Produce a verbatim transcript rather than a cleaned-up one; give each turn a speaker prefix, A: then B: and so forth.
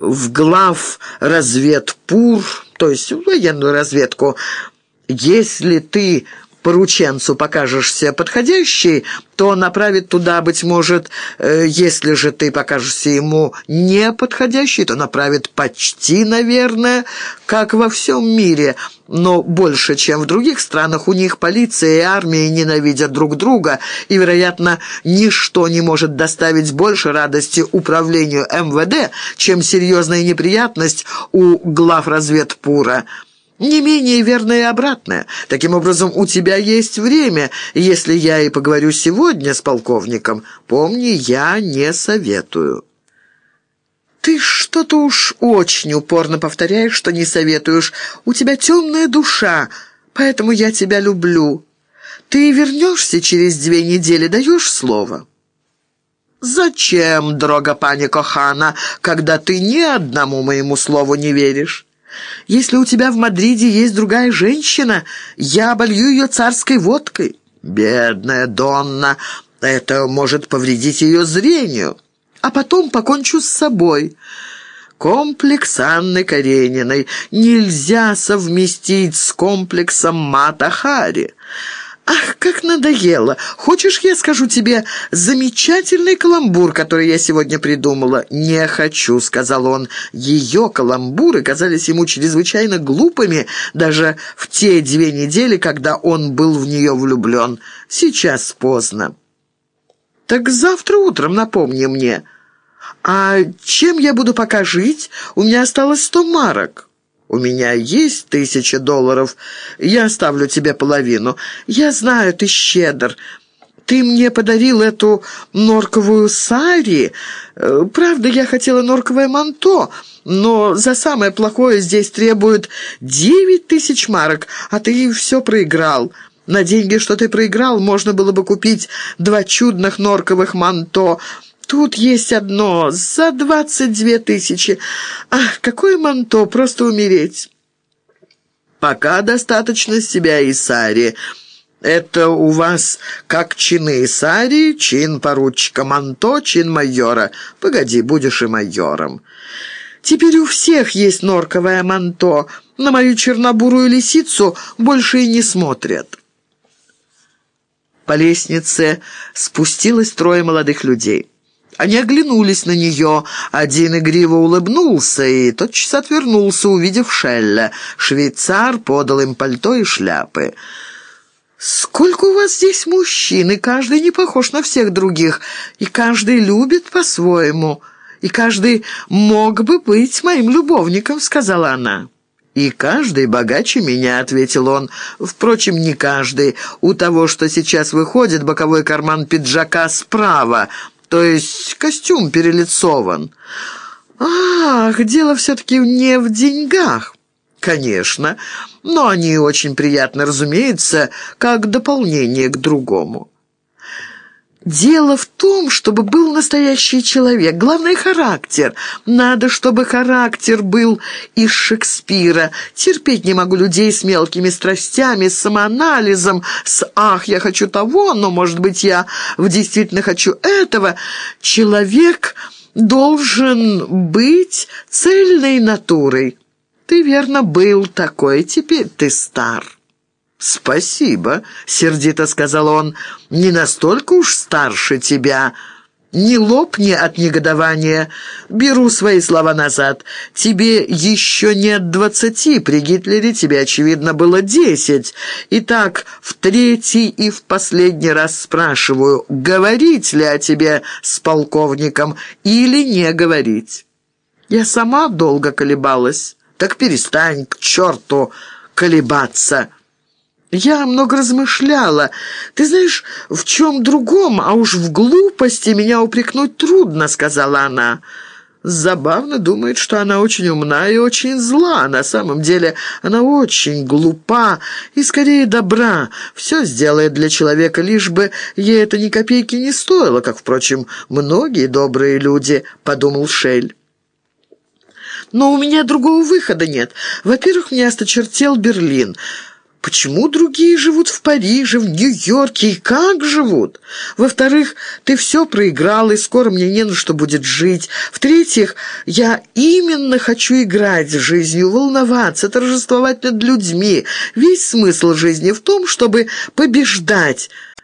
A: в главразведпур, то есть в военную разведку. Если ты порученцу покажешься подходящей, то он направит туда, быть может, э, если же ты покажешься ему неподходящей, то направит почти, наверное, как во всем мире. Но больше, чем в других странах, у них полиция и армия ненавидят друг друга, и, вероятно, ничто не может доставить больше радости управлению эм вэ дэ, чем серьезная неприятность у главразведпура. Не менее верно и обратное. Таким образом, у тебя есть время. Если я и поговорю сегодня с полковником, помни, я не советую». «Ты что-то уж очень упорно повторяешь, что не советуешь. У тебя темная душа, поэтому я тебя люблю. Ты вернешься через две недели, даешь слово?» «Зачем, дорога пани Кохана, когда ты ни одному моему слову не веришь? Если у тебя в Мадриде есть другая женщина, я оболью ее царской водкой. Бедная Донна, это может повредить ее зрению. А потом покончу с собой. Комплекс Анны Карениной нельзя совместить с комплексом Мата Хари. Ах, как надоело! Хочешь, я скажу тебе замечательный каламбур, который я сегодня придумала?» «Не хочу», — сказал он. Ее каламбуры казались ему чрезвычайно глупыми даже в те две недели, когда он был в нее влюблен. Сейчас поздно. «Так завтра утром напомни мне. А чем я буду пока жить? У меня осталось сто марок». «У меня есть тысяча долларов. Я оставлю тебе половину. Я знаю, ты щедр. Ты мне подарил эту норковую сари. Правда, я хотела норковое манто, но за самое плохое здесь требуют девять тысяч марок, а ты все проиграл. На деньги, что ты проиграл, можно было бы купить два чудных норковых манто. Тут есть одно за двадцать две тысячи. Ах, какое манто, просто умереть!» «Пока достаточно себя и сари. Это у вас как чины и сари, чин поручика манто, чин майора. Погоди, будешь и майором». «Теперь у всех есть норковое манто. На мою чернобурую лисицу больше и не смотрят». По лестнице спустилось трое молодых людей. Они оглянулись на нее. Один игриво улыбнулся и тотчас отвернулся, увидев Шелля. Швейцар подал им пальто и шляпы. «Сколько у вас здесь мужчин, и каждый не похож на всех других, и каждый любит по-своему, и каждый мог бы быть моим любовником», — сказала она. «И каждый богаче меня», — ответил он. «Впрочем, не каждый. У того, что сейчас выходит, боковой карман пиджака справа, то есть костюм перелицован». «Ах, дело все-таки не в деньгах». «Конечно, но они очень приятны, разумеется, как дополнение к другому». «Дело в том, чтобы был настоящий человек. Главное — характер. Надо, чтобы характер был из Шекспира. Терпеть не могу людей с мелкими страстями, с самоанализом, с «ах, я хочу того, но, может быть, я в действительно хочу этого». Человек должен быть цельной натурой. Ты, верно, был такой, теперь ты стар». «Спасибо», — сердито сказал он, — «не настолько уж старше тебя. Не лопни от негодования. Беру свои слова назад. Тебе еще нет двадцати, при Гитлере тебе, очевидно, было десять. Итак, в третий и в последний раз спрашиваю, говорить ли о тебе с полковником или не говорить?» «Я сама долго колебалась». «Так перестань, к черту, колебаться». «Я много размышляла. Ты знаешь, в чем другом, а уж в глупости меня упрекнуть трудно», — сказала она. Забавно думает, что она очень умна и очень зла. На самом деле она очень глупа и скорее добра. Все сделает для человека, лишь бы ей это ни копейки не стоило, как, впрочем, многие добрые люди, — подумал Шель. «Но у меня другого выхода нет. Во-первых, мне осточертел Берлин. Почему другие живут в Париже, в Нью-Йорке и как живут? Во-вторых, ты все проиграл, и скоро мне не на что будет жить. В-третьих, я именно хочу играть с жизнью, волноваться, торжествовать над людьми. Весь смысл жизни в том, чтобы побеждать».